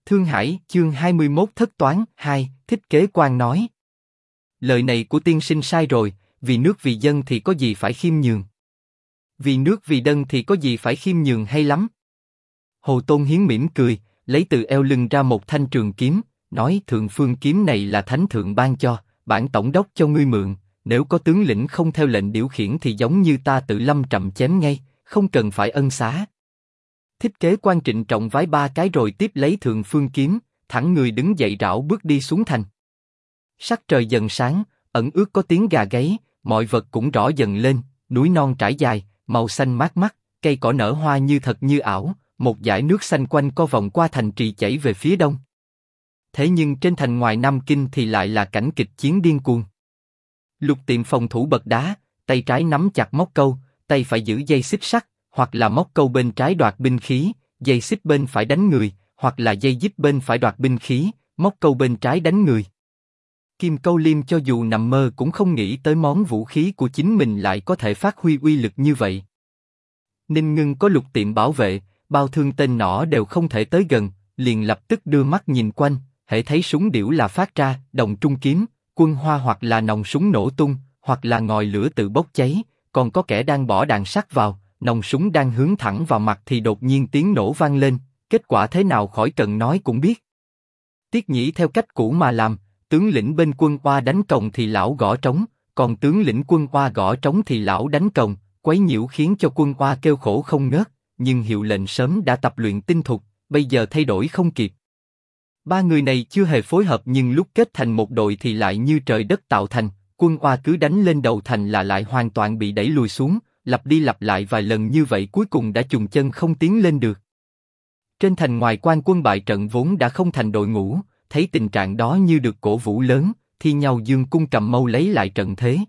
Thương Hải, chương 21 Thất Toán, 2, Thích Kế Quan nói. Lời này của tiên sinh sai rồi, vì nước vì dân thì có gì phải khiêm nhường. Vì nước vì dân thì có gì phải khiêm nhường hay lắm. Hồ Tôn Hiến mỉm cười, lấy từ eo lưng ra một thanh trường kiếm, nói thượng phương kiếm này là thánh thượng ban cho, bản tổng đốc cho ngươi mượn, nếu có tướng lĩnh không theo lệnh điều khiển thì giống như ta tự lâm trầm chém ngay, không cần phải ân xá. Thích Kế Quan trịnh trọng vái 3 cái rồi tiếp lấy thượng phương kiếm, thẳng người đứng dậy rảo bước đi xuống thành. Sắc trời dần sáng, ẩn ước có tiếng gà gáy, mọi vật cũng rõ dần lên, núi non trải dài, màu xanh mát mắt, cây cỏ nở hoa như thật như ảo, một dải nước xanh quanh co vòng qua thành trì chảy về phía đông. Thế nhưng trên thành ngoài Nam Kinh thì lại là cảnh kịch chiến điên cuồng. Lục Tiệm phòng thủ bậc đá, tay trái nắm chặt móc câu, tay phải giữ dây xích sắt, hoặc là móc câu bên trái đoạt binh khí, dây xích bên phải đánh người, hoặc là dây díp bên phải đoạt binh khí, móc câu bên trái đánh người. Kim Câu Liêm cho dù nằm mơ cũng không nghĩ tới món vũ khí của chính mình lại có thể phát huy uy lực như vậy. Ninh Ngưng có Lục Tiệm bảo vệ, bao thương tên nỏ đều không thể tới gần, liền lập tức đưa mắt nhìn quanh, hễ thấy súng điểu là phát ra đồng trung kiếm, quân hoa hoặc là nòng súng nổ tung, hoặc là ngòi lửa tự bốc cháy, còn có kẻ đang bỏ đạn sắt vào, nòng súng đang hướng thẳng vào mặt thì đột nhiên tiếng nổ vang lên, kết quả thế nào khỏi cần nói cũng biết. Tiết Nhĩ theo cách cũ mà làm, tướng lĩnh bên quân Hoa đánh cồng thì lão gõ trống, còn tướng lĩnh quân Hoa gõ trống thì lão đánh cồng, quấy nhiễu khiến cho quân Hoa kêu khổ không ngớt, nhưng hiệu lệnh sớm đã tập luyện tinh thục, bây giờ thay đổi không kịp. Ba người này chưa hề phối hợp nhưng lúc kết thành một đội thì lại như trời đất tạo thành, quân Hoa cứ đánh lên đầu thành là lại hoàn toàn bị đẩy lùi xuống, lặp đi lặp lại vài lần như vậy cuối cùng đã chùng chân không tiến lên được. Trên thành ngoài quan quân bại trận vốn đã không thành đội ngũ, thấy tình trạng đó như được cổ vũ lớn, thi nhau dương cung cầm mâu lấy lại trận thế.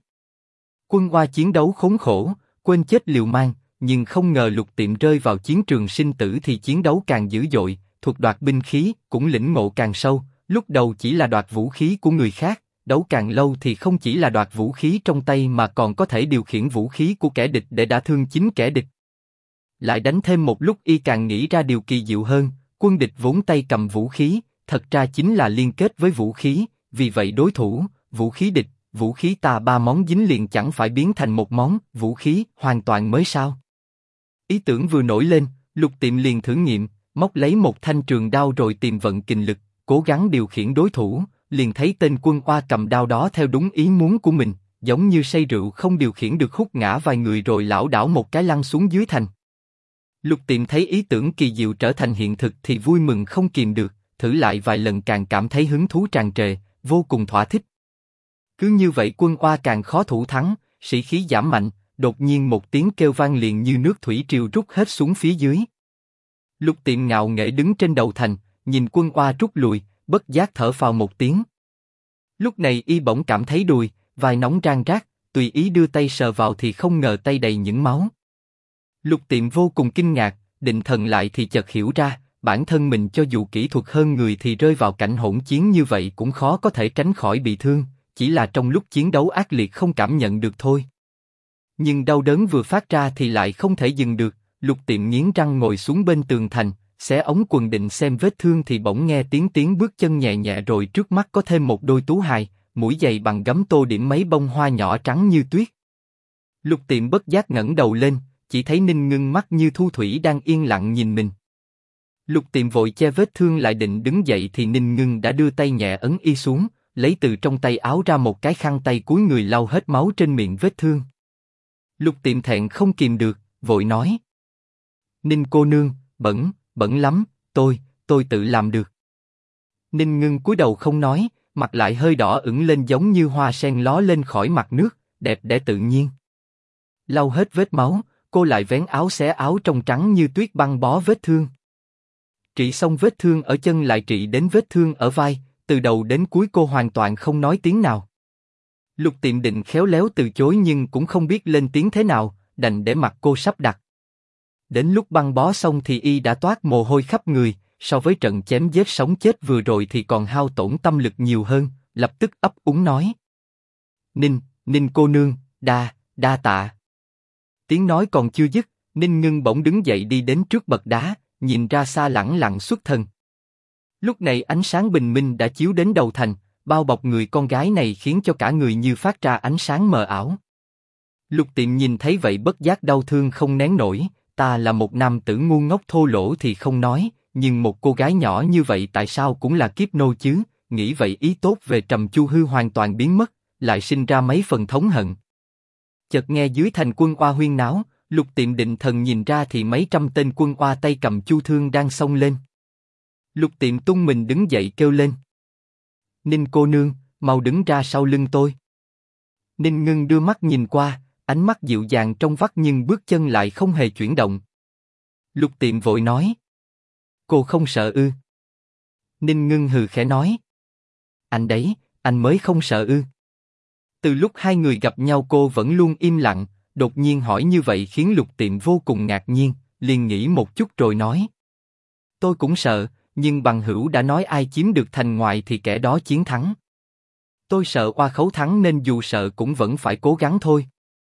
Quân Hoa chiến đấu khốn khổ, quên chết liều mang, nhưng không ngờ Lục Tiệm rơi vào chiến trường sinh tử thì chiến đấu càng dữ dội, thuật đoạt binh khí cũng lĩnh ngộ càng sâu, lúc đầu chỉ là đoạt vũ khí của người khác, đấu càng lâu thì không chỉ là đoạt vũ khí trong tay mà còn có thể điều khiển vũ khí của kẻ địch để đả thương chính kẻ địch. Lại đánh thêm một lúc y càng nghĩ ra điều kỳ diệu hơn, quân địch vốn tay cầm vũ khí, thật ra chính là liên kết với vũ khí, vì vậy đối thủ, vũ khí địch, vũ khí ta ba món dính liền chẳng phải biến thành một món vũ khí hoàn toàn mới sao? Ý tưởng vừa nổi lên, Lục Tiệm liền thử nghiệm, móc lấy một thanh trường đao rồi tìm vận kình lực, cố gắng điều khiển đối thủ, liền thấy tên quân Hoa cầm đao đó theo đúng ý muốn của mình, giống như say rượu không điều khiển được hút ngã vài người rồi lảo đảo một cái lăn xuống dưới thành. Lục Tiệm thấy ý tưởng kỳ diệu trở thành hiện thực thì vui mừng không kìm được, thử lại vài lần càng cảm thấy hứng thú tràn trề, vô cùng thỏa thích. Cứ như vậy quân Hoa càng khó thủ thắng, sĩ khí giảm mạnh, đột nhiên một tiếng kêu vang liền như nước thủy triều rút hết xuống phía dưới. Lục Tiệm ngạo nghễ đứng trên đầu thành, nhìn quân Hoa rút lui, bất giác thở phào một tiếng. Lúc này y bỗng cảm thấy đùi, vai nóng rang rát, tùy ý đưa tay sờ vào thì không ngờ tay đầy những máu. Lục Tiệm vô cùng kinh ngạc, định thần lại thì chợt hiểu ra, bản thân mình cho dù kỹ thuật hơn người thì rơi vào cảnh hỗn chiến như vậy cũng khó có thể tránh khỏi bị thương, chỉ là trong lúc chiến đấu ác liệt không cảm nhận được thôi. Nhưng đau đớn vừa phát ra thì lại không thể dừng được, Lục Tiệm nghiến răng ngồi xuống bên tường thành, xé ống quần định xem vết thương thì bỗng nghe tiếng bước chân nhẹ nhẹ rồi trước mắt có thêm một đôi tú hài, mũi giày bằng gấm tô điểm mấy bông hoa nhỏ trắng như tuyết. Lục Tiệm bất giác ngẩng đầu lên, chỉ thấy Ninh Ngưng mắt như thu thủy đang yên lặng nhìn mình. Lục Tiệm vội che vết thương lại định đứng dậy thì Ninh Ngưng đã đưa tay nhẹ ấn y xuống, lấy từ trong tay áo ra một cái khăn tay cúi người lau hết máu trên miệng vết thương. Lục Tiệm thẹn không kìm được, vội nói: Ninh cô nương, bẩn lắm, tôi tự làm được. Ninh Ngưng cúi đầu không nói, mặt lại hơi đỏ ửng lên giống như hoa sen ló lên khỏi mặt nước, đẹp đẽ tự nhiên. Lau hết vết máu, cô lại vén áo xé áo trong trắng như tuyết băng bó vết thương. Trị xong vết thương ở chân lại trị đến vết thương ở vai, từ đầu đến cuối cô hoàn toàn không nói tiếng nào. Lục Tiệm định khéo léo từ chối nhưng cũng không biết lên tiếng thế nào, đành để mặc cô sắp đặt. Đến lúc băng bó xong thì y đã toát mồ hôi khắp người, so với trận chém giết sống chết vừa rồi thì còn hao tổn tâm lực nhiều hơn, lập tức ấp úng nói: Ninh cô nương, đa tạ. Tiếng nói còn chưa dứt, Ninh Ngưng bỗng đứng dậy đi đến trước bậc đá, nhìn ra xa lẳng lặng xuất thần. Lúc này ánh sáng bình minh đã chiếu đến đầu thành, bao bọc người con gái này khiến cho cả người như phát ra ánh sáng mờ ảo. Lục Tiệm nhìn thấy vậy bất giác đau thương không nén nổi, ta là một nam tử ngu ngốc thô lỗ thì không nói, nhưng một cô gái nhỏ như vậy tại sao cũng là kiếp nô chứ? Nghĩ vậy ý tốt về Trầm Chu Hư hoàn toàn biến mất, lại sinh ra mấy phần thống hận. Chợt nghe dưới thành quân oa huyên náo, Lục Tiệm định thần nhìn ra thì mấy trăm tên quân oa tay cầm chu thương đang xông lên. Lục Tiệm tung mình đứng dậy kêu lên: Ninh cô nương, mau đứng ra sau lưng tôi. Ninh Ngưng đưa mắt nhìn qua, ánh mắt dịu dàng trong vắt nhưng bước chân lại không hề chuyển động. Lục Tiệm vội nói: Cô không sợ ư? Ninh Ngưng hừ khẽ nói: Anh đấy, anh mới không sợ ư? Từ lúc hai người gặp nhau cô vẫn luôn im lặng, đột nhiên hỏi như vậy khiến Lục Tiệm vô cùng ngạc nhiên, liền nghĩ một chút rồi nói: Tôi cũng sợ, nhưng bằng hữu đã nói ai chiếm được thành ngoại thì kẻ đó chiến thắng. Tôi sợ oa khấu thắng nên dù sợ cũng vẫn phải cố gắng thôi.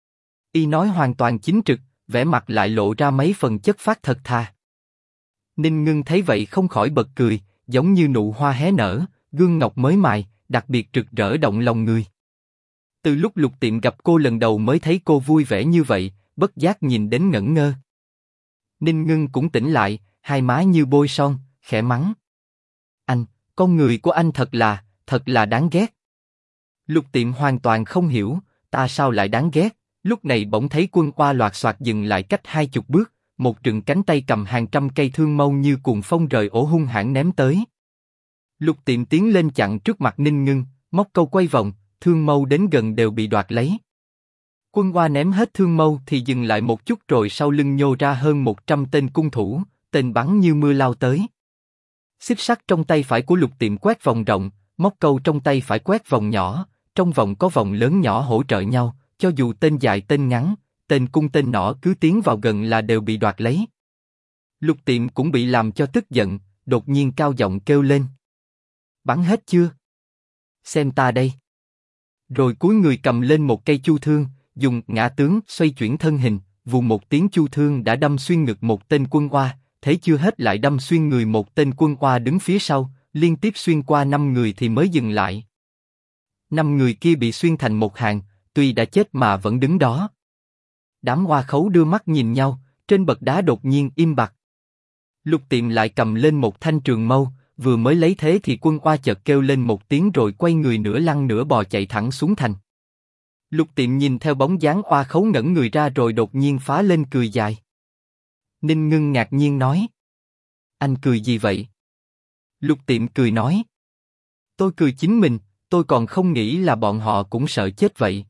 Y nói hoàn toàn chính trực, vẻ mặt lại lộ ra mấy phần chất phác thật thà. Ninh Ngưng thấy vậy không khỏi bật cười, giống như nụ hoa hé nở, gương ngọc mới mài, đặc biệt rực rỡ động lòng người. Từ lúc Lục Tiệm gặp cô lần đầu mới thấy cô vui vẻ như vậy, bất giác nhìn đến ngẩn ngơ. Ninh Ngưng cũng tỉnh lại, hai má như bôi son, khẽ mắng: Anh, con người của anh thật là đáng ghét. Lục Tiệm hoàn toàn không hiểu, ta sao lại đáng ghét? Lúc này bỗng thấy quân oa loạt soạt dừng lại cách 20 bước, một trừng cánh tay cầm hàng trăm cây thương mâu như cuồng phong rời ổ hung hãn ném tới. Lục Tiệm tiến lên chặn trước mặt Ninh Ngưng, móc câu quay vòng, thương mâu đến gần đều bị đoạt lấy. Quân oa ném hết thương mâu thì dừng lại một chút rồi sau lưng nhô ra hơn 100 tên cung thủ, tên bắn như mưa lao tới. Xích sắt trong tay phải của Lục Tiệm quét vòng rộng, móc câu trong tay phải quét vòng nhỏ, trong vòng có vòng lớn nhỏ hỗ trợ nhau, cho dù tên dài tên ngắn, tên cung tên nỏ cứ tiến vào gần là đều bị đoạt lấy. Lục Tiệm cũng bị làm cho tức giận, đột nhiên cao giọng kêu lên: Bắn hết chưa? Xem ta đây. Rồi cúi người cầm lên một cây chu thương, dùng ngã tướng xoay chuyển thân hình, vù một tiếng chu thương đã đâm xuyên ngực một tên quân oa, thế chưa hết lại đâm xuyên người một tên quân oa đứng phía sau, liên tiếp xuyên qua 5 người thì mới dừng lại. 5 người kia bị xuyên thành một hàng, tuy đã chết mà vẫn đứng đó. Đám oa khấu đưa mắt nhìn nhau, trên bậc đá đột nhiên im bặt. Lục Tiệm lại cầm lên một thanh trường mâu, vừa mới lấy thế thì quân oa chợt kêu lên một tiếng rồi quay người nửa lăn nửa bò chạy thẳng xuống thành. Lục Tiệm nhìn theo bóng dáng oa khấu ngẩn người ra rồi đột nhiên phá lên cười dài. Ninh Ngưng ngạc nhiên nói: Anh cười gì vậy? Lục Tiệm cười nói: Tôi cười chính mình, tôi còn không nghĩ là bọn họ cũng sợ chết vậy.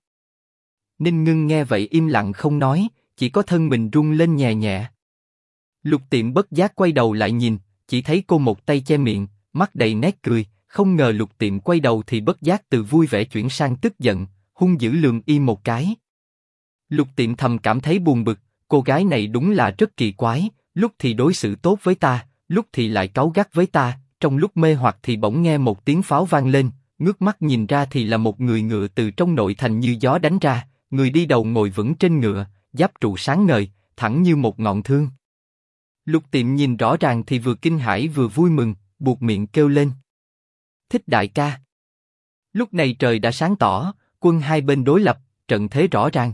Ninh Ngưng nghe vậy im lặng không nói, chỉ có thân mình rung lên nhẹ nhẹ. Lục Tiệm bất giác quay đầu lại nhìn, chỉ thấy cô một tay che miệng, mắt đầy nét cười, không ngờ Lục Tiệm quay đầu thì bất giác từ vui vẻ chuyển sang tức giận, hung dữ lườm y một cái. Lục Tiệm thầm cảm thấy buồn bực, cô gái này đúng là rất kỳ quái, lúc thì đối xử tốt với ta, lúc thì lại cáu gắt với ta, trong lúc mê hoặc thì bỗng nghe một tiếng pháo vang lên, ngước mắt nhìn ra thì là một người ngựa từ trong nội thành như gió đánh ra, người đi đầu ngồi vững trên ngựa, giáp trụ sáng ngời, thẳng như một ngọn thương. Lục Tiệm nhìn rõ ràng thì vừa kinh hãi vừa vui mừng, buột miệng kêu lên: Thích đại ca. Lúc này trời đã sáng tỏ, quân hai bên đối lập, trận thế rõ ràng.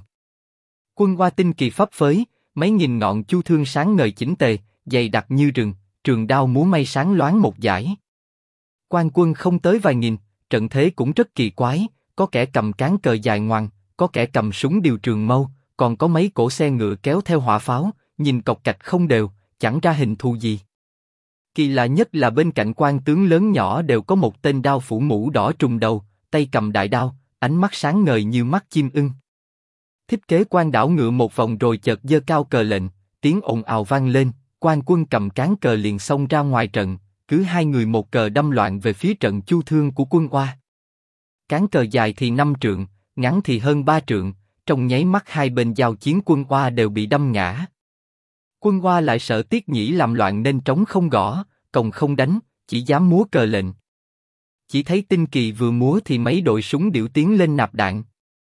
Quân oa tinh kỳ phấp phới, mấy nghìn ngọn chu thương sáng ngời chỉnh tề, dày đặc như rừng, trường đao múa may sáng loáng một dải. Quan quân không tới vài nghìn, trận thế cũng rất kỳ quái, có kẻ cầm cán cờ dài ngoằng, có kẻ cầm súng điều trường mâu, còn có mấy cỗ xe ngựa kéo theo hỏa pháo, nhìn cộc cạch không đều, chẳng ra hình thù gì. Kỳ lạ nhất là bên cạnh quan tướng lớn nhỏ đều có một tên đao phủ mũ đỏ trùm đầu, tay cầm đại đao, ánh mắt sáng ngời như mắt chim ưng. Thích Kế Quan đảo ngựa một vòng rồi chợt giơ cao cờ lệnh, tiếng ồn ào vang lên, quan quân cầm cán cờ liền xông ra ngoài trận, cứ hai người một cờ đâm loạn về phía trận chu thương của quân oa. Cán cờ dài thì 5 trượng, ngắn thì hơn 3 trượng, trong nháy mắt hai bên giao chiến quân oa đều bị đâm ngã. Quân oa lại sợ Tiết Nhĩ làm loạn nên trống không gõ, cồng không đánh, chỉ dám múa cờ lệnh. Chỉ thấy Tinh Kỳ vừa múa thì mấy đội súng điểu tiến lên nạp đạn.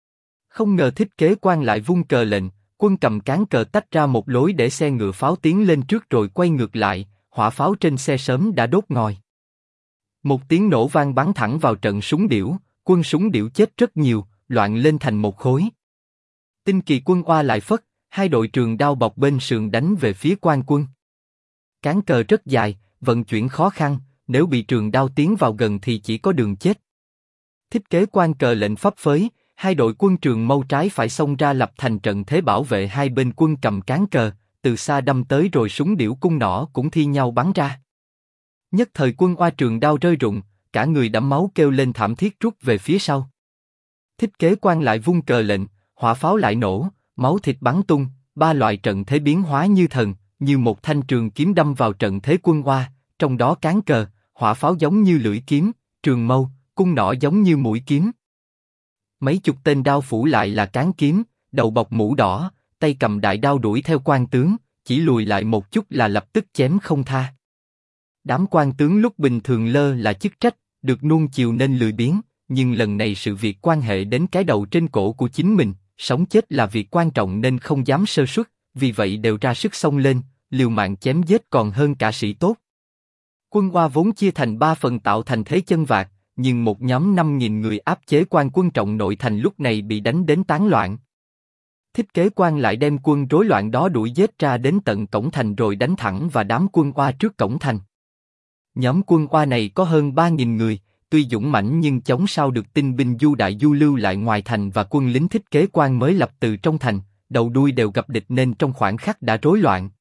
Không ngờ Thích Kế Quan lại vung cờ lệnh, quân cầm cán cờ tách ra một lối để xe ngựa pháo tiến lên trước rồi quay ngược lại, hỏa pháo trên xe sớm đã đốt ngòi. Một tiếng nổ vang bắn thẳng vào trận súng điểu, quân súng điểu chết rất nhiều, loạn lên thành một khối. Tinh kỳ quân oa lại phất, hai đội trường đao bọc bên sườn đánh về phía quan quân. Cán cờ rất dài, vận chuyển khó khăn, nếu bị trường đao tiến vào gần thì chỉ có đường chết. Thiết kế quan cờ lệnh phấp phới, hai đội quân trường mâu trái phải xông ra lập thành trận thế bảo vệ hai bên quân cầm cán cờ, từ xa đâm tới rồi súng điểu cung nỏ cũng thi nhau bắn ra. Nhất thời quân oa trường đao rơi rụng, cả người đẫm máu kêu lên thảm thiết rút về phía sau. Thiết kế quan lại vung cờ lệnh, hỏa pháo lại nổ, máu thịt bắn tung, ba loại trận thế biến hóa như thần, như một thanh trường kiếm đâm vào trận thế quân oa, trong đó cán cờ, hỏa pháo giống như lưỡi kiếm, trường mâu, cung nỏ giống như mũi kiếm. Mấy chục tên đao phủ lại là cán kiếm, đầu bọc mũ đỏ, tay cầm đại đao đuổi theo quan tướng, chỉ lùi lại một chút là lập tức chém không tha. Đám quan tướng lúc bình thường lơ là chức trách, được nuông chiều nên lười biếng, nhưng lần này sự việc quan hệ đến cái đầu trên cổ của chính mình, sống chết là việc quan trọng nên không dám sơ suất, vì vậy đều ra sức xông lên, liều mạng chém giết còn hơn cả sĩ tốt. Quân oa vốn chia thành 3 phần tạo thành thế chân vạc, nhưng một nhóm 5.000 người áp chế quan quân trọng nội thành lúc này bị đánh đến tán loạn. Thiết kế quan lại đem quân rối loạn đó đuổi giết ra đến tận cổng thành rồi đánh thẳng vào đám quân oa trước cổng thành. Nhóm quân oa này có hơn 3.000 người, tuy dũng mãnh nhưng chống sao được tinh binh du đại du lưu lại ngoài thành và quân lính thiết kế quan mới lập từ trong thành, đầu đuôi đều gặp địch nên trong khoảnh khắc đã rối loạn.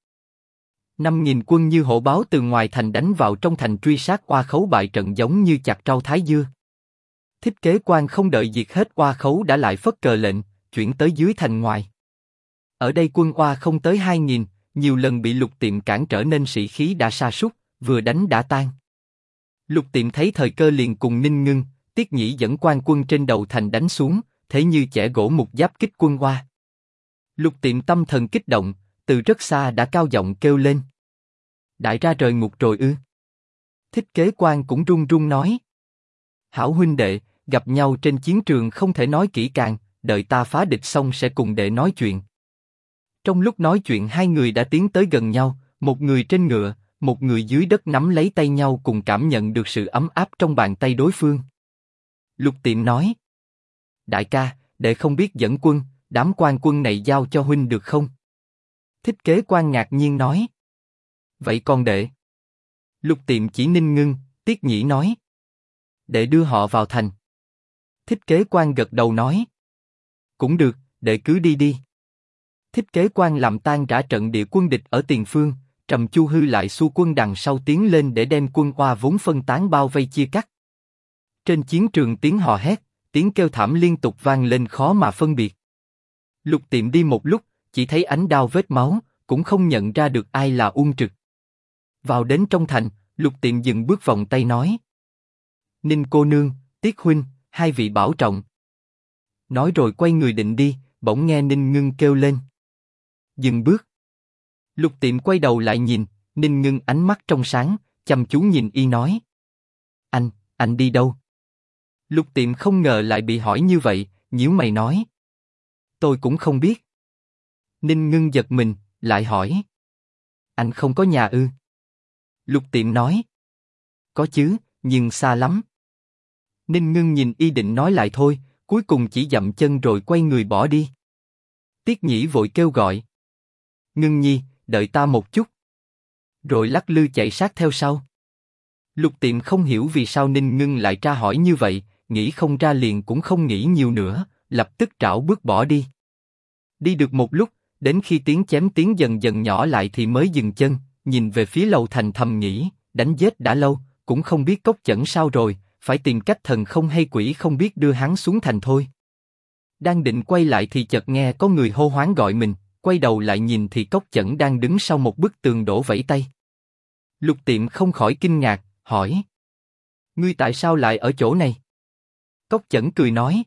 5.000 quân như hổ báo từ ngoài thành đánh vào trong thành truy sát oa khấu bại trận giống như chặt rau thái dưa. Thiết kế quan không đợi diệt hết oa khấu đã lại phất cờ lệnh, chuyển tới dưới thành ngoài. Ở đây quân oa không tới 2.000, nhiều lần bị Lục Tiệm cản trở nên sĩ khí đã sa sút, vừa đánh đã tan. Lục Tiệm thấy thời cơ liền cùng Ninh Ngưng, Tiết Nhĩ dẫn quan quân trên đầu thành đánh xuống, thế như chẻ gỗ mục giáp kích quân oa. Lục Tiệm tâm thần kích động, từ rất xa đã cao giọng kêu lên. Đại ra rời ngục rồi ư? Thiết kế quan cũng run run nói. Hảo huynh đệ, gặp nhau trên chiến trường không thể nói kỹ càng, đợi ta phá địch xong sẽ cùng đệ nói chuyện. Trong lúc nói chuyện hai người đã tiến tới gần nhau, một người trên ngựa, một người dưới đất nắm lấy tay nhau cùng cảm nhận được sự ấm áp trong bàn tay đối phương. Lục Tiệm nói. Đại ca, đệ không biết dẫn quân, đám quan quân này giao cho huynh được không? Thiết kế quan ngạc nhiên nói. Vậy còn đệ? Lục Tiệm chỉ Ninh Ngưng, Tiết Nhĩ nói. Đệ đưa họ vào thành. Thiết kế quan gật đầu nói. Cũng được, đệ cứ đi đi. Thiết kế quan làm tan rã trận địa quân địch ở tiền phương, Trầm Chu Hư lại xua quân đằng sau tiến lên để đem quân oa vốn phân tán bao vây chia cắt. Trên chiến trường tiếng hò hét, tiếng kêu thảm liên tục vang lên khó mà phân biệt. Lục Tiệm đi một lúc, chỉ thấy ánh đao vết máu, cũng không nhận ra được ai là Uông Trực. Vào đến trong thành, Lục Tiệm dừng bước vòng tay nói. Ninh cô nương, Tiết huynh, hai vị bảo trọng. Nói rồi quay người định đi, bỗng nghe Ninh Ngưng kêu lên. Dừng bước. Lục Tiệm quay đầu lại nhìn, Ninh Ngưng ánh mắt trong sáng, chăm chú nhìn y nói. Anh đi đâu? Lục Tiệm không ngờ lại bị hỏi như vậy, nhíu mày nói. Tôi cũng không biết. Ninh Ngưng giật mình, lại hỏi. Anh không có nhà ư? Lục Tiệm nói. Có chứ, nhưng xa lắm. Ninh Ngưng nhìn y định nói lại thôi, cuối cùng chỉ dậm chân rồi quay người bỏ đi. Tiết Nhĩ vội kêu gọi. Ngưng nhi, đợi ta một chút. Rồi lắc lư chạy sát theo sau. Lục Tiệm không hiểu vì sao Ninh Ngưng lại tra hỏi như vậy, nghĩ không ra liền cũng không nghĩ nhiều nữa, lập tức trảo bước bỏ đi. Đi được một lúc, đến khi tiếng chém tiếng dần dần nhỏ lại thì mới dừng chân, nhìn về phía lầu thành thầm nghĩ, đánh giết đã lâu, cũng không biết Cốc Chẩn sao rồi, phải tìm cách thần không hay quỷ không biết đưa hắn xuống thành thôi. Đang định quay lại thì chợt nghe có người hô hoáng gọi mình, quay đầu lại nhìn thì Cốc Chẩn đang đứng sau một bức tường đổ vẫy tay. Lục Tiệm không khỏi kinh ngạc, hỏi. Ngươi tại sao lại ở chỗ này? Cốc Chẩn cười nói.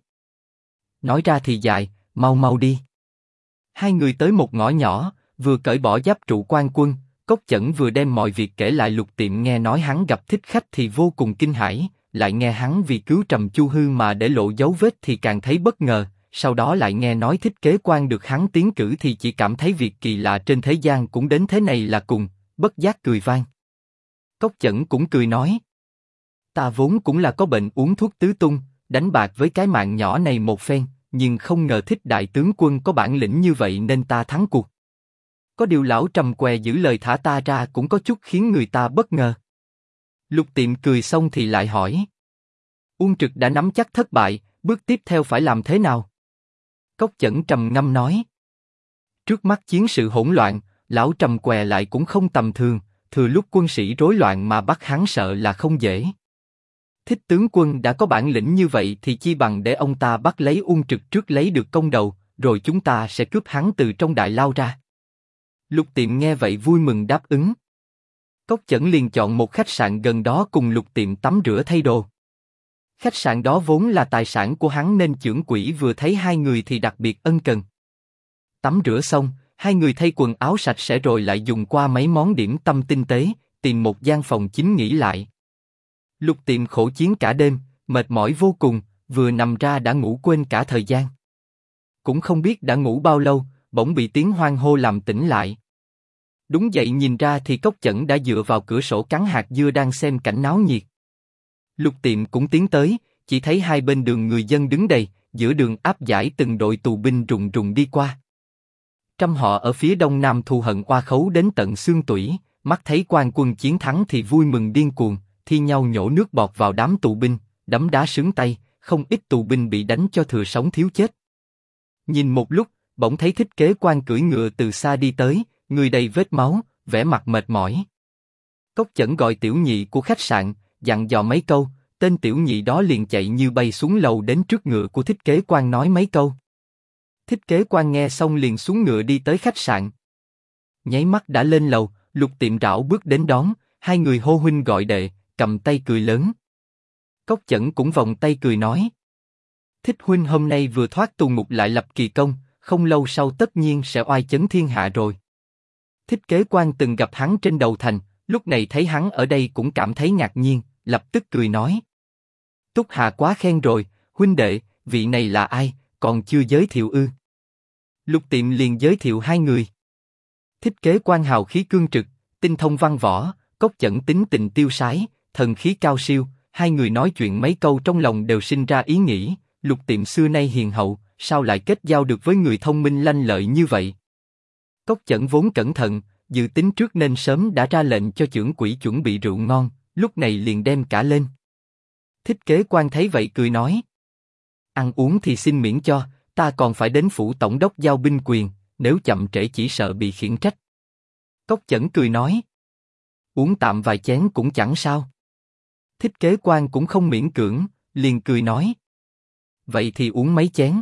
Nói ra thì dài, mau mau đi. Hai người tới một ngõ nhỏ, vừa cởi bỏ giáp trụ quan quân, Cốc Chẩn vừa đem mọi việc kể lại. Lục Tiệm nghe nói hắn gặp thích khách thì vô cùng kinh hãi, lại nghe hắn vì cứu Trầm Chu Hư mà để lộ dấu vết thì càng thấy bất ngờ, sau đó lại nghe nói thiết kế quan được hắn tiến cử thì chỉ cảm thấy việc kỳ lạ trên thế gian cũng đến thế này là cùng, bất giác cười vang. Cốc Chẩn cũng cười nói. Ta vốn cũng là có bệnh uống thuốc tứ tung, đánh bạc với cái mạng nhỏ này một phen, nhưng không ngờ Thích đại tướng quân có bản lĩnh như vậy nên ta thắng cuộc. Có điều lão Trầm què giữ lời thả ta ra cũng có chút khiến người ta bất ngờ. Lục Tiệm cười xong thì lại hỏi. Uông Trực đã nắm chắc thất bại, bước tiếp theo phải làm thế nào? Cốc Chẩn trầm ngâm nói. Trước mắt chiến sự hỗn loạn, lão Trầm què lại cũng không tầm thường, thừa lúc quân sĩ rối loạn mà bắt hắn sợ là không dễ. Thích tướng quân đã có bản lĩnh như vậy thì chi bằng để ông ta bắt lấy Uông Trực trước lấy được công đầu, rồi chúng ta sẽ cướp hắn từ trong đại lao ra. Lục Tiệm nghe vậy vui mừng đáp ứng. Cốc Chẩn liền chọn một khách sạn gần đó cùng Lục Tiệm tắm rửa thay đồ. Khách sạn đó vốn là tài sản của hắn nên chưởng quỹ vừa thấy hai người thì đặc biệt ân cần. Tắm rửa xong, hai người thay quần áo sạch sẽ rồi lại dùng qua mấy món điểm tâm tinh tế, tìm một gian phòng chính nghỉ lại. Lục Tiệm khổ chiến cả đêm, mệt mỏi vô cùng, vừa nằm ra đã ngủ quên cả thời gian. Cũng không biết đã ngủ bao lâu, bỗng bị tiếng hoan hô làm tỉnh lại. Đúng dậy nhìn ra thì Cốc Chẩn đã dựa vào cửa sổ cắn hạt dưa đang xem cảnh náo nhiệt. Lục Tiệm cũng tiến tới, chỉ thấy hai bên đường người dân đứng đầy, giữa đường áp giải từng đội tù binh rùng rùng đi qua. Trăm họ ở phía đông nam thù hận oa khấu đến tận xương tủy, mắt thấy quan quân chiến thắng thì vui mừng điên cuồng, thi nhau nhổ nước bọt vào đám tù binh, đấm đá sướng tay, không ít tù binh bị đánh cho thừa sống thiếu chết. Nhìn một lúc, bỗng thấy Thích Kế Quan cưỡi ngựa từ xa đi tới, người đầy vết máu, vẻ mặt mệt mỏi. Cốc Chẩn gọi tiểu nhị của khách sạn, dặn dò mấy câu, tên tiểu nhị đó liền chạy như bay xuống lầu đến trước ngựa của Thích Kế Quan nói mấy câu. Thích Kế Quan nghe xong liền xuống ngựa đi tới khách sạn. Nháy mắt đã lên lầu, Lục Tiệm rảo bước đến đón, hai người hô huynh gọi đệ, cầm tay cười lớn. Cốc Chẩn cũng vòng tay cười nói. Thích huynh hôm nay vừa thoát tù ngục lại lập kỳ công, không lâu sau tất nhiên sẽ oai chấn thiên hạ rồi. Thích Kế Quan từng gặp hắn trên đầu thành, lúc này thấy hắn ở đây cũng cảm thấy ngạc nhiên, lập tức cười nói. Túc Hạ quá khen rồi, huynh đệ, vị này là ai, còn chưa giới thiệu ư? Lục Tiệm liền giới thiệu hai người. Thích Kế Quan hào khí cương trực, tinh thông văn võ, Cốc Chẩn tính tình tiêu sái, thần khí cao siêu, hai người nói chuyện mấy câu trong lòng đều sinh ra ý nghĩ, Lục Tiệm xưa nay hiền hậu, sao lại kết giao được với người thông minh lanh lợi như vậy? Cốc Chẩn vốn cẩn thận, dự tính trước nên sớm đã ra lệnh cho chưởng quỹ chuẩn bị rượu ngon, lúc này liền đem cả lên. Thích Kế Quan thấy vậy cười nói. Ăn uống thì xin miễn cho, ta còn phải đến phủ tổng đốc giao binh quyền, nếu chậm trễ chỉ sợ bị khiển trách. Cốc Chẩn cười nói. Uống tạm vài chén cũng chẳng sao. Thích Kế Quan cũng không miễn cưỡng, liền cười nói. Vậy thì uống mấy chén.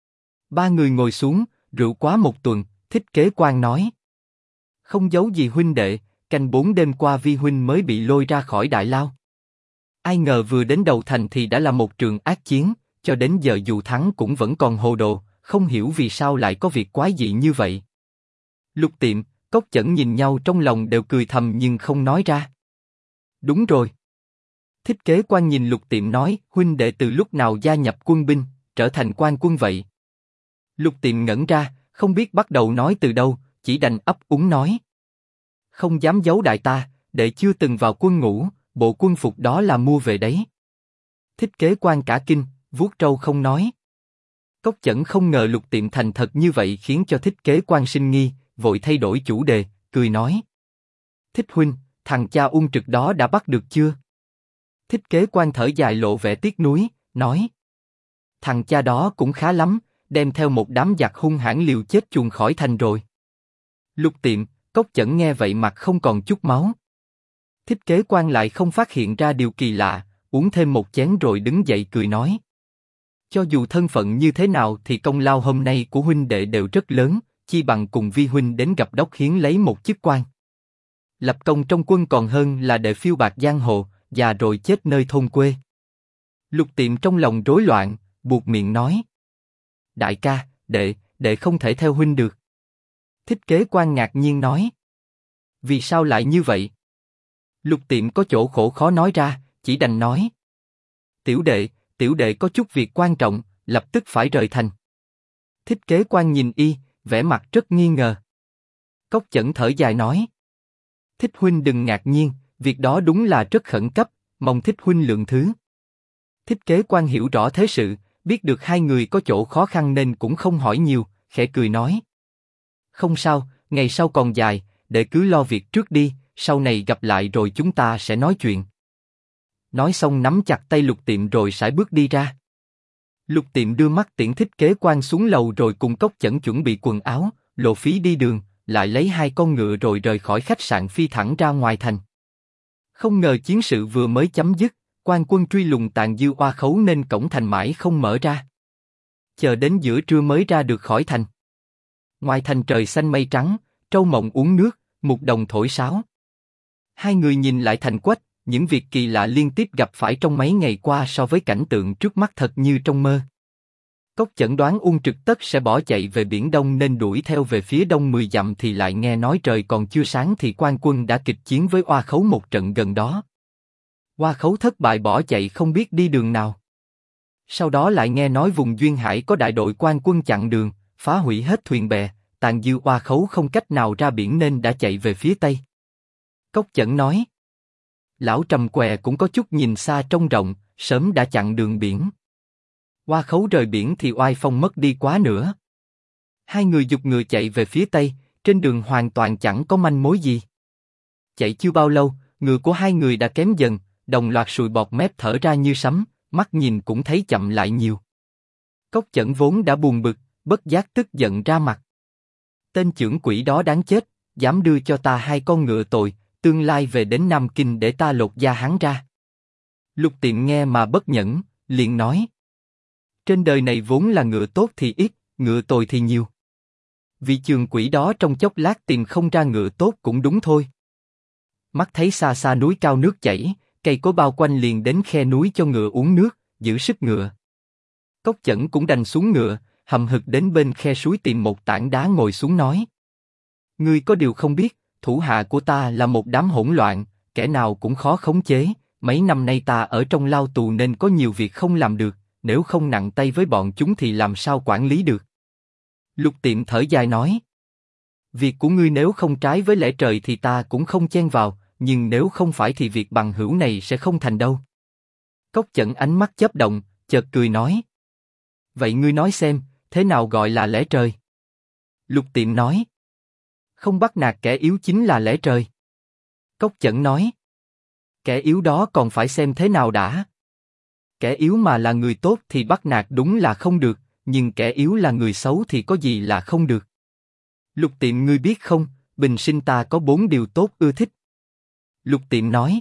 Ba người ngồi xuống, rượu quá một tuần, Thích Kế Quan nói. Không giấu gì huynh đệ, canh 4 đêm qua vi huynh mới bị lôi ra khỏi đại lao. Ai ngờ vừa đến đầu thành thì đã là một trường ác chiến, cho đến giờ dù thắng cũng vẫn còn hồ đồ, không hiểu vì sao lại có việc quái dị như vậy. Lục Tiệm, Cốc Chẩn nhìn nhau trong lòng đều cười thầm nhưng không nói ra. Đúng rồi. Thích Kế Quan nhìn Lục Tiệm nói, huynh đệ từ lúc nào gia nhập quân binh, trở thành quan quân vậy? Lục Tiệm ngẩn ra, không biết bắt đầu nói từ đâu, chỉ đành ấp úng nói. Không dám giấu đại ta, đệ chưa từng vào quân ngũ, bộ quân phục đó là mua về đấy. Thích Kế Quan cả kinh, vuốt râu không nói. Cốc Chẩn không ngờ Lục Tiệm thành thật như vậy khiến cho Thích Kế Quan sinh nghi, vội thay đổi chủ đề, cười nói. Thích huynh, thằng cha Ung Trực đó đã bắt được chưa? Thích Kế Quan thở dài lộ vẻ tiếc nuối, nói. Thằng cha đó cũng khá lắm, đem theo một đám giặc hung hãn liều chết chuồn khỏi thành rồi. Lục Tiệm, Cốc Chẩn nghe vậy mặt không còn chút máu. Thích Kế Quan lại không phát hiện ra điều kỳ lạ, uống thêm một chén rồi đứng dậy cười nói. Cho dù thân phận như thế nào thì công lao hôm nay của huynh đệ đều rất lớn, chi bằng cùng vi huynh đến gặp đốc hiến lấy một chức quan. Lập công trong quân còn hơn là để phiêu bạt giang hồ, già rồi chết nơi thôn quê. Lục Tiệm trong lòng rối loạn, buột miệng nói. Đại ca, đệ không thể theo huynh được. Thích Kế Quan ngạc nhiên nói. Vì sao lại như vậy? Lục Tiệm có chỗ khổ khó nói ra, chỉ đành nói. Tiểu đệ có chút việc quan trọng, lập tức phải rời thành. Thích Kế Quan nhìn y, vẻ mặt rất nghi ngờ. Cốc Chẩn thở dài nói. Thích huynh đừng ngạc nhiên, việc đó đúng là rất khẩn cấp, Mong thích huynh lượng thứ. Thích Kế Quan hiểu rõ thế sự, biết được hai người có chỗ khó khăn nên cũng không hỏi nhiều, khẽ cười nói. Không sao, ngày sau còn dài, để cứ lo việc trước đi, sau này gặp lại rồi chúng ta sẽ nói chuyện. Nói xong nắm chặt tay Lục Tiệm rồi sải bước đi ra. Lục Tiệm đưa mắt tiễn Thích Kế Quan xuống lầu rồi cùng Cốc Chẩn chuẩn bị quần áo, lộ phí đi đường, lại lấy 2 con ngựa rồi rời khỏi khách sạn phi thẳng ra ngoài thành. Không ngờ chiến sự vừa mới chấm dứt, quan quân truy lùng Tàn Dư Oa Khấu nên cổng thành mãi không mở ra. Chờ đến giữa trưa mới ra được khỏi thành. Ngoài thành trời xanh mây trắng, trâu mộng uống nước, mục đồng thổi sáo. Hai người nhìn lại thành Quách, những việc kỳ lạ liên tiếp gặp phải trong mấy ngày qua so với cảnh tượng trước mắt thật như trong mơ. Cốc Chẩn đoán Uông Trực Tất sẽ bỏ chạy về biển Đông nên đuổi theo về phía đông 10 dặm thì lại nghe nói trời còn chưa sáng thì quan quân đã kịch chiến với Oa Khấu một trận gần đó. Oa Khấu thất bại bỏ chạy không biết đi đường nào. Sau đó lại nghe nói vùng Duyên Hải có đại đội quan quân chặn đường, phá hủy hết thuyền bè, Tàn Dư Oa Khấu không cách nào ra biển nên đã chạy về phía tây. Cốc Chẩn nói. Lão Trầm Què cũng có chút nhìn xa trông rộng, sớm đã chặn đường biển. Oa Khấu rời biển thì oai phong mất đi quá nữa. Hai người giục ngựa chạy về phía tây, trên đường hoàn toàn chẳng có manh mối gì. Chạy chưa bao lâu, ngựa của hai người đã kém dần, đồng loạt sùi bọt mép thở ra như sấm, mắt nhìn cũng thấy chậm lại nhiều. Cốc Chẩn vốn đã buồn bực, bất giác tức giận ra mặt. Tên chưởng quỷ đó đáng chết, dám đưa cho ta 2 con ngựa tội, tương lai về đến Nam Kinh để ta lột da hắn ra. Lục Tiệm nghe mà bất nhẫn, liền nói. Trên đời này vốn là ngựa tốt thì ít, ngựa tồi thì nhiều. Vị chưởng quỷ đó trong chốc lát tìm không ra ngựa tốt cũng đúng thôi. Mắt thấy xa xa núi cao nước chảy, cây cối bao quanh liền đến khe núi cho ngựa uống nước, giữ sức ngựa. Cốc Chẩn cũng đành xuống ngựa, hầm hực đến bên khe suối tìm một tảng đá ngồi xuống nói. Ngươi có điều không biết, thủ hạ của ta là một đám hỗn loạn, kẻ nào cũng khó khống chế. Mấy năm nay ta ở trong lao tù nên có nhiều việc không làm được, nếu không nặng tay với bọn chúng thì làm sao quản lý được. Lục Tiệm thở dài nói. Việc của ngươi nếu không trái với lẽ trời thì ta cũng không chen vào, nhưng nếu không phải thì việc bằng hữu này sẽ không thành đâu. Cốc Chẩn ánh mắt chớp động, chợt cười nói. Vậy ngươi nói xem, thế nào gọi là lẽ trời? Lục Tiệm nói. Không bắt nạt kẻ yếu chính là lẽ trời. Cốc Chẩn nói. Kẻ yếu đó còn phải xem thế nào đã. Kẻ yếu mà là người tốt thì bắt nạt đúng là không được, nhưng kẻ yếu là người xấu thì có gì là không được. Lục Tiệm ngươi biết không, bình sinh ta có 4 điều tốt ưa thích. Lục Tiệm nói.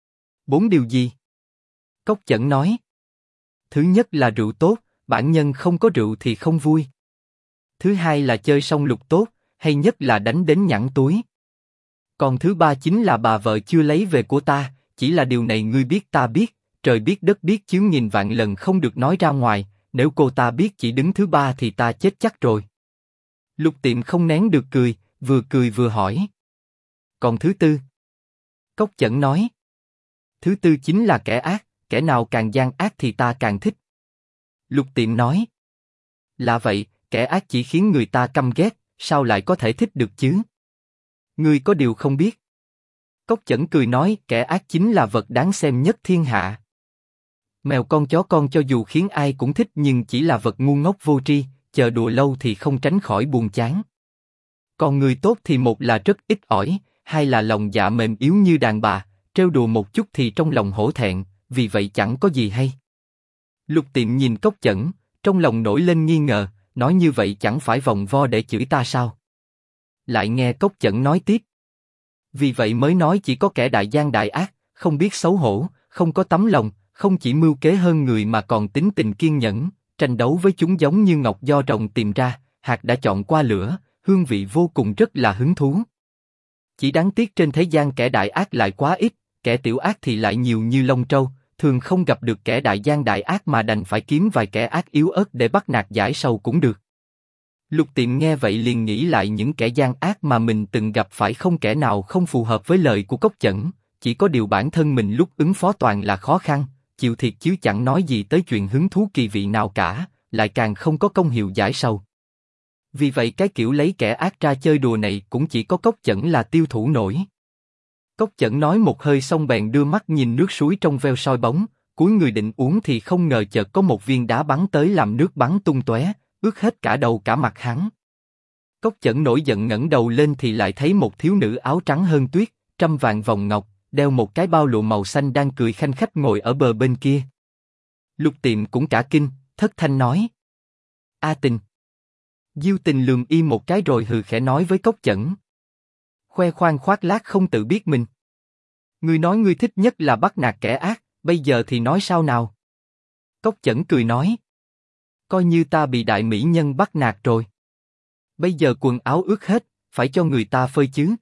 4 điều gì? Cốc Chẩn nói. Thứ nhất là rượu tốt, bản nhân không có rượu thì không vui. Thứ hai là chơi song lục tốt, hay nhất là đánh đến nhẵn túi. Còn thứ ba chính là bà vợ chưa lấy về của ta, chỉ là điều này ngươi biết ta biết, trời biết đất biết chứ nghìn vạn lần không được nói ra ngoài, nếu cô ta biết chỉ đứng thứ ba thì ta chết chắc rồi. Lục Tiệm không nén được cười vừa hỏi. Còn thứ tư? Cốc Chẩn nói. Thứ tư chính là kẻ ác, kẻ nào càng gian ác thì ta càng thích. Lục Tiệm nói. Là vậy, kẻ ác chỉ khiến người ta căm ghét, sao lại có thể thích được chứ? Ngươi có điều không biết. Cốc Chẩn cười nói, kẻ ác chính là vật đáng xem nhất thiên hạ. Mèo con chó con cho dù khiến ai cũng thích nhưng chỉ là vật ngu ngốc vô tri, chờ đùa lâu thì không tránh khỏi buồn chán. Còn người tốt thì một là rất ít ỏi, hai là lòng dạ mềm yếu như đàn bà, trêu đùa một chút thì trong lòng hổ thẹn, vì vậy chẳng có gì hay. Lục Tiệm nhìn Cốc Chẩn, trong lòng nổi lên nghi ngờ, nói như vậy chẳng phải vòng vo để chửi ta sao? Lại nghe Cốc Chẩn nói tiếp. Vì vậy mới nói chỉ có kẻ đại gian đại ác, không biết xấu hổ, không có tấm lòng, không chỉ mưu kế hơn người mà còn tính tình kiên nhẫn, tranh đấu với chúng giống như ngọc do rồng tìm ra, hạt đã chọn qua lửa, hương vị vô cùng rất là hứng thú. Chỉ đáng tiếc trên thế gian kẻ đại ác lại quá ít, kẻ tiểu ác thì lại nhiều như lông trâu, thường không gặp được kẻ đại gian đại ác mà đành phải kiếm vài kẻ ác yếu ớt để bắt nạt giải sầu cũng được. Lục Tiệm nghe vậy liền nghĩ lại những kẻ gian ác mà mình từng gặp phải, không kẻ nào không phù hợp với lời của Cốc Chẩn, chỉ có điều bản thân mình lúc ứng phó toàn là khó khăn, chịu thiệt chứ chẳng nói gì tới chuyện hứng thú kỳ vị nào cả, lại càng không có công hiệu giải sầu. Vì vậy cái kiểu lấy kẻ ác ra chơi đùa này cũng chỉ có Cốc Chẩn là tiêu thủ nổi. Cốc Chẩn nói một hơi xong bèn đưa mắt nhìn nước suối trong veo soi bóng, cúi người định uống thì không ngờ chợt có một viên đá bắn tới làm nước bắn tung tóe, ướt hết cả đầu cả mặt hắn. Cốc Chẩn nổi giận ngẩng đầu lên thì lại thấy một thiếu nữ áo trắng hơn tuyết, trăm vạn vòng ngọc, đeo một cái bao lụa màu xanh đang cười khanh khách ngồi ở bờ bên kia. Lục Tiệm cũng cả kinh, thất thanh nói: A Tình. Diêu Tình lườm y một cái rồi hừ khẽ nói với Cốc Chẩn: khoe khoang khoác lác không tự biết mình. Ngươi nói ngươi thích nhất là bắt nạt kẻ ác, bây giờ thì nói sao nào? Cốc Chẩn cười nói: coi như ta bị đại mỹ nhân bắt nạt rồi. Bây giờ quần áo ướt hết, phải cho người ta phơi chứ.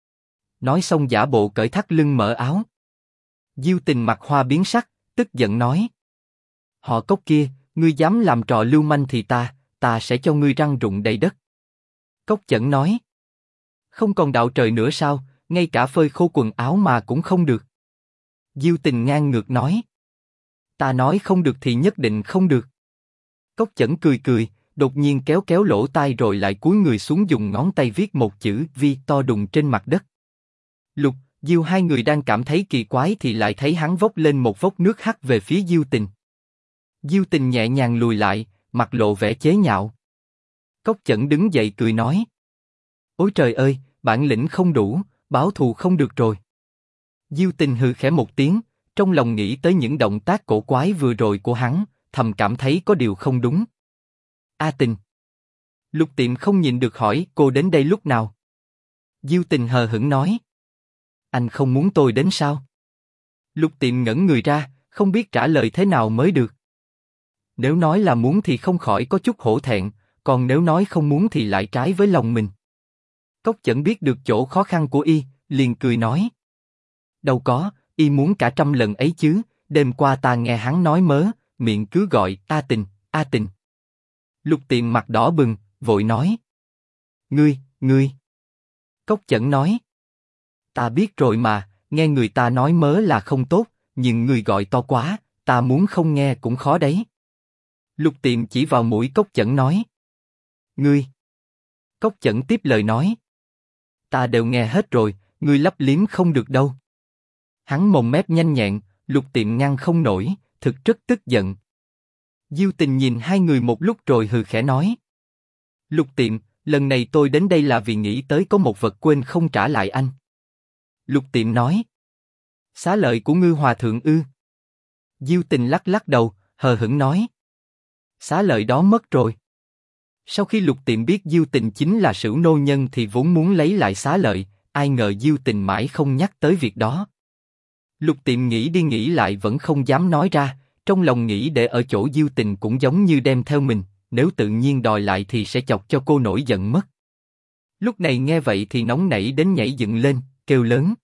Nói xong giả bộ cởi thắt lưng mở áo. Diêu Tình mặt hoa biến sắc, tức giận nói: họ Cốc kia, ngươi dám làm trò lưu manh thì ta sẽ cho ngươi răng rụng đầy đất. Cốc Chẩn nói: không còn đạo trời nữa sao, ngay cả phơi khô quần áo mà cũng không được. Diêu Tình ngang ngược nói: ta nói không được thì nhất định không được. Cốc Chẩn cười cười, đột nhiên kéo kéo lỗ tai rồi lại cúi người xuống dùng ngón tay viết một chữ Vi to đùng trên mặt đất. Lục, Diêu hai người đang cảm thấy kỳ quái thì lại thấy hắn vốc lên một vốc nước hắt về phía Diêu Tình. Diêu Tình nhẹ nhàng lùi lại, mặt lộ vẻ chế nhạo. Cốc Chẩn đứng dậy cười nói: ôi trời ơi, bản lĩnh không đủ, báo thù không được rồi. Diêu Tình hừ khẽ một tiếng, trong lòng nghĩ tới những động tác cổ quái vừa rồi của hắn, thầm cảm thấy có điều không đúng. A Tình. Lục Tiệm không nhìn được hỏi: cô đến đây lúc nào? Diêu Tình hờ hững nói: anh không muốn tôi đến sao? Lục Tiệm ngẩn người ra, không biết trả lời thế nào mới được. Nếu nói là muốn thì không khỏi có chút hổ thẹn, còn nếu nói không muốn thì lại trái với lòng mình. Cốc Chẩn biết được chỗ khó khăn của y, liền cười nói: đâu có, y muốn cả trăm lần ấy chứ, đêm qua ta nghe hắn nói mớ, miệng cứ gọi A Tình, A Tình. Lục Tiệm mặt đỏ bừng, vội nói: ngươi. Cốc Chẩn nói: ta biết rồi mà, nghe người ta nói mớ là không tốt, nhưng ngươi gọi to quá, ta muốn không nghe cũng khó đấy. Lục Tiệm chỉ vào mũi Cốc Chẩn nói: ngươi. Cốc Chẩn tiếp lời nói: ta đều nghe hết rồi, ngươi lấp liếm không được đâu. Hắn mồm mép nhanh nhẹn, Lục Tiệm ngăn không nổi, thực rất tức giận. Diêu Tình nhìn hai người một lúc rồi hừ khẽ nói: Lục Tiệm, lần này tôi đến đây là vì nghĩ tới có một vật quên không trả lại anh. Lục Tiệm nói: xá lợi của Ngư Hòa Thượng ư? Diêu Tình lắc lắc đầu, hờ hững nói: xá lợi đó mất rồi. Sau khi Lục Tiệm biết Diêu Tình chính là Sửu nô nhân thì vốn muốn lấy lại xá lợi, ai ngờ Diêu Tình mãi không nhắc tới việc đó. Lục Tiệm nghĩ đi nghĩ lại vẫn không dám nói ra, trong lòng nghĩ để ở chỗ Diêu Tình cũng giống như đem theo mình, nếu tự nhiên đòi lại thì sẽ chọc cho cô nổi giận mất. Lúc này nghe vậy thì nóng nảy đến nhảy dựng lên, kêu lớn: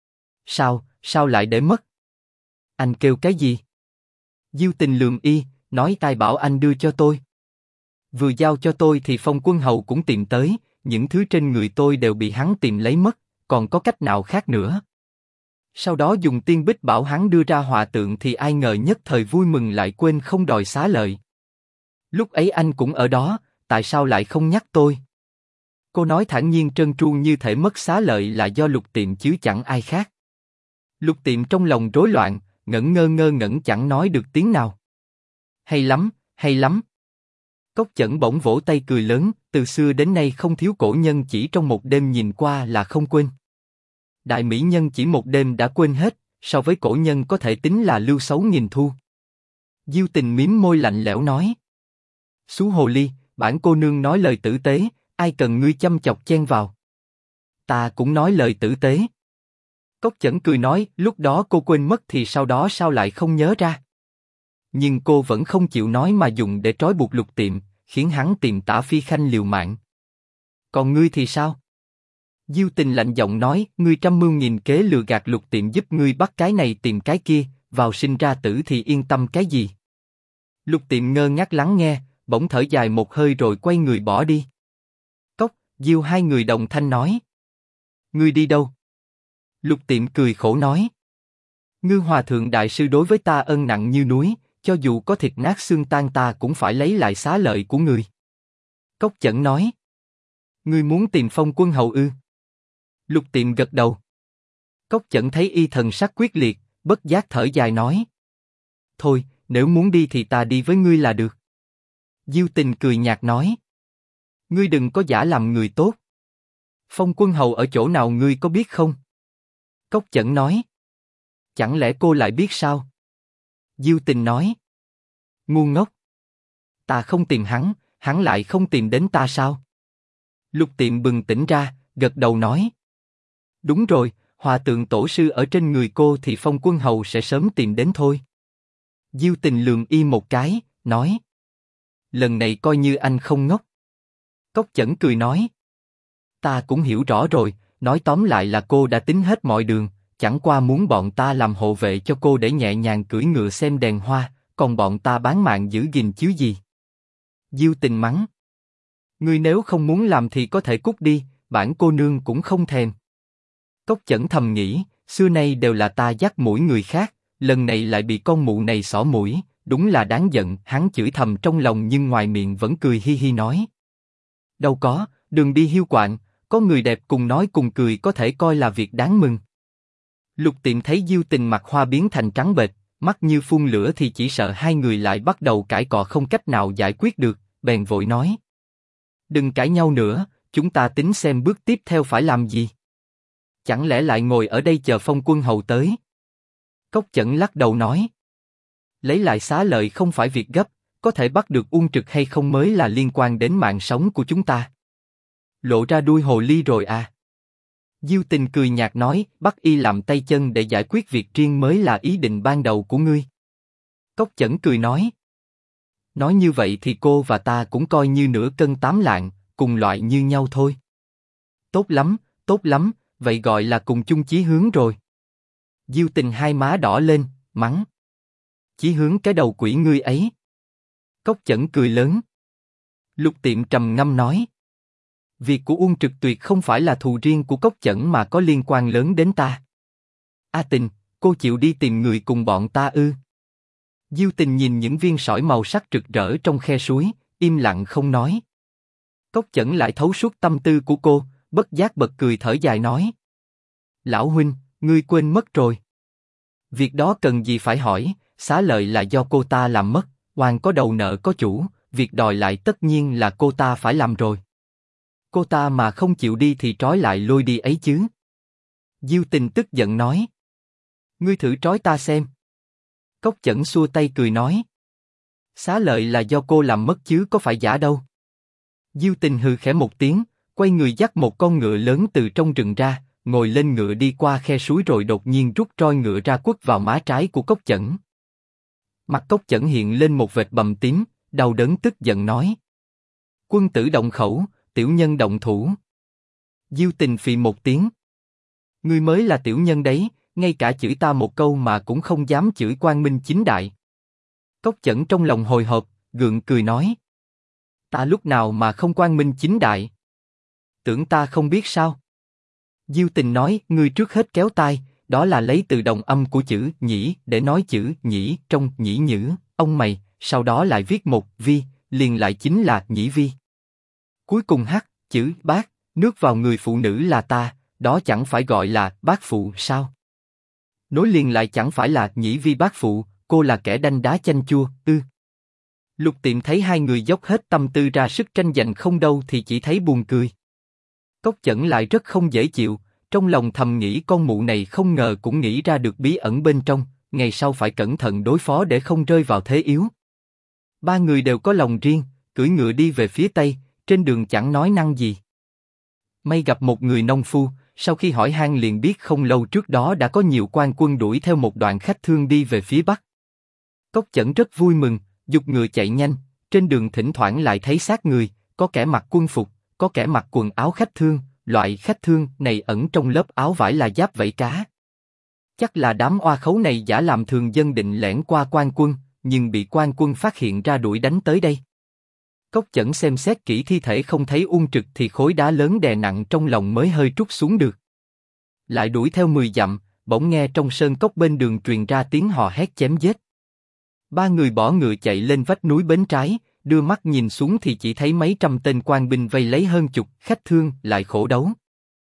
sao lại để mất? Anh kêu cái gì? Diêu Tình lườm y, nói: tai bảo anh đưa cho tôi. Vừa giao cho tôi thì Phong Quân Hầu cũng tìm tới, những thứ trên người tôi đều bị hắn tìm lấy mất, còn có cách nào khác nữa? Sau đó dùng tiên bích bảo hắn đưa ra hòa tượng thì ai ngờ nhất thời vui mừng lại quên không đòi xá lợi. Lúc ấy anh cũng ở đó, tại sao lại không nhắc tôi? Cô nói thản nhiên trơn tru như thể mất xá lợi là do Lục Tiệm chứ chẳng ai khác. Lục Tiệm trong lòng rối loạn, ngẩn ngơ chẳng nói được tiếng nào. Hay lắm, hay lắm. Cốc Chẩn bỗng vỗ tay cười lớn, từ xưa đến nay không thiếu cổ nhân chỉ trong một đêm nhìn qua là không quên. Đại mỹ nhân chỉ một đêm đã quên hết, so với cổ nhân có thể tính là lưu xấu nghìn thu. Diêu Tình mím môi lạnh lẽo nói: xú hồ ly, bản cô nương nói lời tử tế, ai cần ngươi chăm chọc chen vào. Ta cũng nói lời tử tế. Cốc Chẩn cười nói: lúc đó cô quên mất thì sau đó sao lại không nhớ ra? Nhưng cô vẫn không chịu nói mà dùng để trói buộc Lục Tiệm, khiến hắn tìm Tả Phi Khanh liều mạng. Còn ngươi thì sao? Diêu Tình lạnh giọng nói: ngươi trăm mưu nghìn kế lừa gạt Lục Tiệm giúp ngươi bắt cái này tìm cái kia, vào sinh ra tử thì yên tâm cái gì? Lục Tiệm ngơ ngác lắng nghe, bỗng thở dài một hơi rồi quay người bỏ đi. Cốc, Diêu hai người đồng thanh nói: ngươi đi đâu? Lục Tiệm cười khổ nói: Ngư Hòa Thượng đại sư đối với ta ân nặng như núi, cho dù có thịt nát xương tan ta cũng phải lấy lại xá lợi của người. Cốc Chẩn nói: ngươi muốn tìm Phong Quân Hầu ư? Lục Tiệm gật đầu. Cốc Chẩn thấy y thần sắc quyết liệt, bất giác thở dài nói. Thôi, nếu muốn đi thì ta đi với ngươi là được. Diêu Tình cười nhạt nói. Ngươi đừng có giả làm người tốt. Phong Quân Hầu ở chỗ nào ngươi có biết không? Cốc Chẩn nói. Chẳng lẽ cô lại biết sao? Diêu Tình nói. Ngu ngốc. Ta không tìm hắn, hắn lại không tìm đến ta sao? Lục Tiệm bừng tỉnh ra, gật đầu nói. Đúng rồi, hòa tượng tổ sư ở trên người cô thì Phong Quân Hầu sẽ sớm tìm đến thôi. Diêu Tình lườm y một cái, nói. Lần này coi như anh không ngốc. Cốc Chẩn cười nói. Ta cũng hiểu rõ rồi, nói tóm lại là cô đã tính hết mọi đường, chẳng qua muốn bọn ta làm hộ vệ cho cô để nhẹ nhàng cưỡi ngựa xem đèn hoa, còn bọn ta bán mạng giữ gìn chứ gì. Diêu Tình mắng. Ngươi nếu không muốn làm thì có thể cút đi, bản cô nương cũng không thèm. Cốc Chẩn thầm nghĩ, xưa nay đều là ta dắt mũi người khác, lần này lại bị con mụ này xỏ mũi, đúng là đáng giận. Hắn chửi thầm trong lòng nhưng ngoài miệng vẫn cười hi hi nói. Đâu có, đừng đi hiu quạnh, có người đẹp cùng nói cùng cười có thể coi là việc đáng mừng. Lục Tiệm thấy Diêu Tình mặt hoa biến thành trắng bệch, mắt như phun lửa thì chỉ sợ hai người lại bắt đầu cãi cọ không cách nào giải quyết được, bèn vội nói. Đừng cãi nhau nữa, chúng ta tính xem bước tiếp theo phải làm gì. Chẳng lẽ lại ngồi ở đây chờ Phong Quân Hầu tới? Cốc Chẩn lắc đầu nói. Lấy lại xá lợi không phải việc gấp, có thể bắt được Uông Trực hay không mới là liên quan đến mạng sống của chúng ta. Lộ ra đuôi hồ ly rồi à? Diêu Tình cười nhạt nói, bắt y làm tay chân để giải quyết việc riêng mới là ý định ban đầu của ngươi. Cốc Chẩn cười nói. Nói như vậy thì cô và ta cũng coi như nửa cân tám lạng, cùng loại như nhau thôi. Tốt lắm, vậy gọi là cùng chung chí hướng rồi. Diêu Tình hai má đỏ lên, mắng. Chí hướng cái đầu quỷ ngươi ấy. Cốc Chẩn cười lớn. Lục Tiệm trầm ngâm nói. Việc của Uông Trực tuyệt không phải là thù riêng của Cốc Chẩn mà có liên quan lớn đến ta. A Tình, cô chịu đi tìm người cùng bọn ta ư? Diêu Tình nhìn những viên sỏi màu sắc rực rỡ trong khe suối, im lặng không nói. Cốc Chẩn lại thấu suốt tâm tư của cô, bất giác bật cười thở dài nói. Lão huynh, ngươi quên mất rồi. Việc đó cần gì phải hỏi, xá lợi là do cô ta làm mất, oan có đầu nợ có chủ, việc đòi lại tất nhiên là cô ta phải làm rồi. Cô ta mà không chịu đi thì trói lại lôi đi ấy chứ. Diêu Tình tức giận nói. Ngươi thử trói ta xem. Cốc Chẩn xua tay cười nói. Xá lợi là do cô làm mất chứ có phải giả đâu. Diêu Tình hừ khẽ một tiếng, quay người dắt một con ngựa lớn từ trong rừng ra, ngồi lên ngựa đi qua khe suối rồi đột nhiên rút roi ngựa ra quất vào má trái của Cốc Chẩn. Mặt Cốc Chẩn hiện lên một vệt bầm tím, đau đớn tức giận nói. Quân tử động khẩu, tiểu nhân động thủ. Diêu Tình phì một tiếng. Ngươi mới là tiểu nhân đấy, ngay cả chửi ta một câu mà cũng không dám chửi Quang Minh chính đại. Cốc Chẩn trong lòng hồi hộp, gượng cười nói. Ta lúc nào mà không quang minh chính đại? Tưởng ta không biết sao? Diêu Tình nói, ngươi trước hết kéo tai, đó là lấy từ đồng âm của chữ nhĩ để nói chữ nhĩ trong nhĩ nhữ, ông mày, sau đó lại viết một vi, liền lại chính là nhĩ vi. Cuối cùng h chữ bát, nước vào người phụ nữ là ta, đó chẳng phải gọi là bát phụ sao? Nối liền lại chẳng phải là nhĩ vi bát phụ, cô là kẻ đanh đá chanh chua, ư? Lục Tiệm thấy hai người dốc hết tâm tư ra sức tranh giành không đâu thì chỉ thấy buồn cười. Cốc Chẩn lại rất không dễ chịu, trong lòng thầm nghĩ con mụ này không ngờ cũng nghĩ ra được bí ẩn bên trong, ngày sau phải cẩn thận đối phó để không rơi vào thế yếu. Ba người đều có lòng riêng, cưỡi ngựa đi về phía tây, trên đường chẳng nói năng gì. May gặp một người nông phu, sau khi hỏi han liền biết không lâu trước đó đã có nhiều quan quân đuổi theo một đoàn khách thương đi về phía bắc. Cốc Chẩn rất vui mừng, giục ngựa chạy nhanh, trên đường thỉnh thoảng lại thấy xác người, có kẻ mặc quân phục, có kẻ mặc quần áo khách thương, loại khách thương này ẩn trong lớp áo vải là giáp vảy cá. Chắc là đám oa khấu này giả làm thường dân định lẻn qua quan quân, nhưng bị quan quân phát hiện ra đuổi đánh tới đây. Cốc Chẩn xem xét kỹ thi thể không thấy Uông Trực thì khối đá lớn đè nặng trong lòng mới hơi trút xuống được. Lại đuổi theo 10 dặm, bỗng nghe trong sơn cốc bên đường truyền ra tiếng hò hét chém giết. Ba người bỏ ngựa chạy lên vách núi bên trái, đưa mắt nhìn xuống thì chỉ thấy mấy trăm tên quan binh vây lấy hơn chục khách thương lại khổ đấu.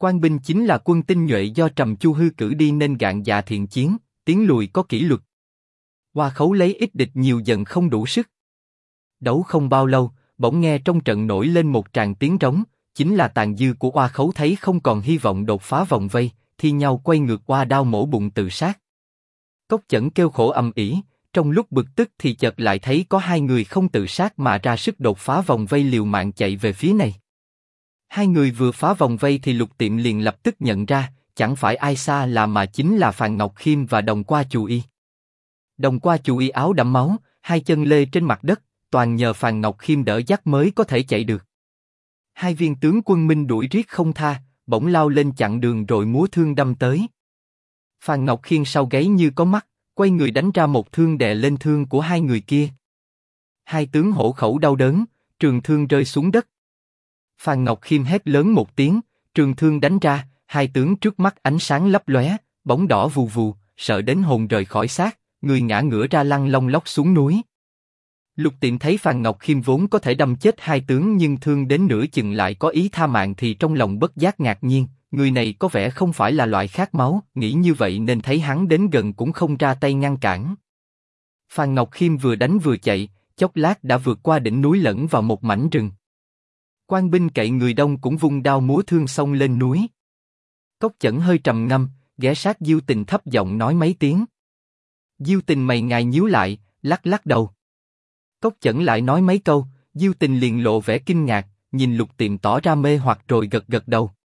Quan binh chính là quân tinh nhuệ do Trầm Chu Hư cử đi nên gạn dạ thiện chiến, tiến lùi có kỷ luật. Hoa Khấu lấy ít địch nhiều dần không đủ sức. Đấu không bao lâu, bỗng nghe trong trận nổi lên một tràng tiếng trống, chính là tàn dư của Hoa Khấu thấy không còn hy vọng đột phá vòng vây, thi nhau quay ngược qua đao mổ bụng tự sát. Cốc Chẩn kêu khổ ầm ĩ, trong lúc bực tức thì chợt lại thấy có hai người không tự sát mà ra sức đột phá vòng vây liều mạng chạy về phía này. Hai người vừa phá vòng vây thì Lục Tiệm liền lập tức nhận ra, chẳng phải ai xa là mà chính là Phàn Ngọc Khiêm và Đồng Qua Chù Y. Đồng Qua Chù Y áo đẫm máu, hai chân lê trên mặt đất, toàn nhờ Phàn Ngọc Khiêm đỡ dắt mới có thể chạy được. Hai viên tướng quân Minh đuổi riết không tha, bỗng lao lên chặn đường rồi múa thương đâm tới. Phàn Ngọc Khiêm sau gáy như có mắt, quay người đánh ra một thương đè lên thương của hai người kia. Hai tướng hổ khẩu đau đớn, trường thương rơi xuống đất. Phàn Ngọc Khiêm hét lớn một tiếng, trường thương đánh ra, hai tướng trước mắt ánh sáng lấp lóe, bóng đỏ vù vù, sợ đến hồn rời khỏi xác, người ngã ngửa ra lăn lông lóc xuống núi. Lục Tiệm thấy Phàn Ngọc Khiêm vốn có thể đâm chết hai tướng nhưng thương đến nửa chừng lại có ý tha mạng thì trong lòng bất giác ngạc nhiên, người này có vẻ không phải là loại khát máu, nghĩ như vậy nên thấy hắn đến gần cũng không ra tay ngăn cản. Phàn Ngọc Khiêm vừa đánh vừa chạy, chốc lát đã vượt qua đỉnh núi lẫn vào một mảnh rừng. Quan binh cậy người đông cũng vung đao múa thương xông lên núi. Cốc Chẩn hơi trầm ngâm, ghé sát Diêu Tình thấp giọng nói mấy tiếng. Diêu Tình mày ngài nhíu lại, lắc lắc đầu. Cốc Chẩn lại nói mấy câu, Diêu Tình liền lộ vẻ kinh ngạc, nhìn Lục Tiệm tỏ ra mê hoặc rồi gật gật đầu.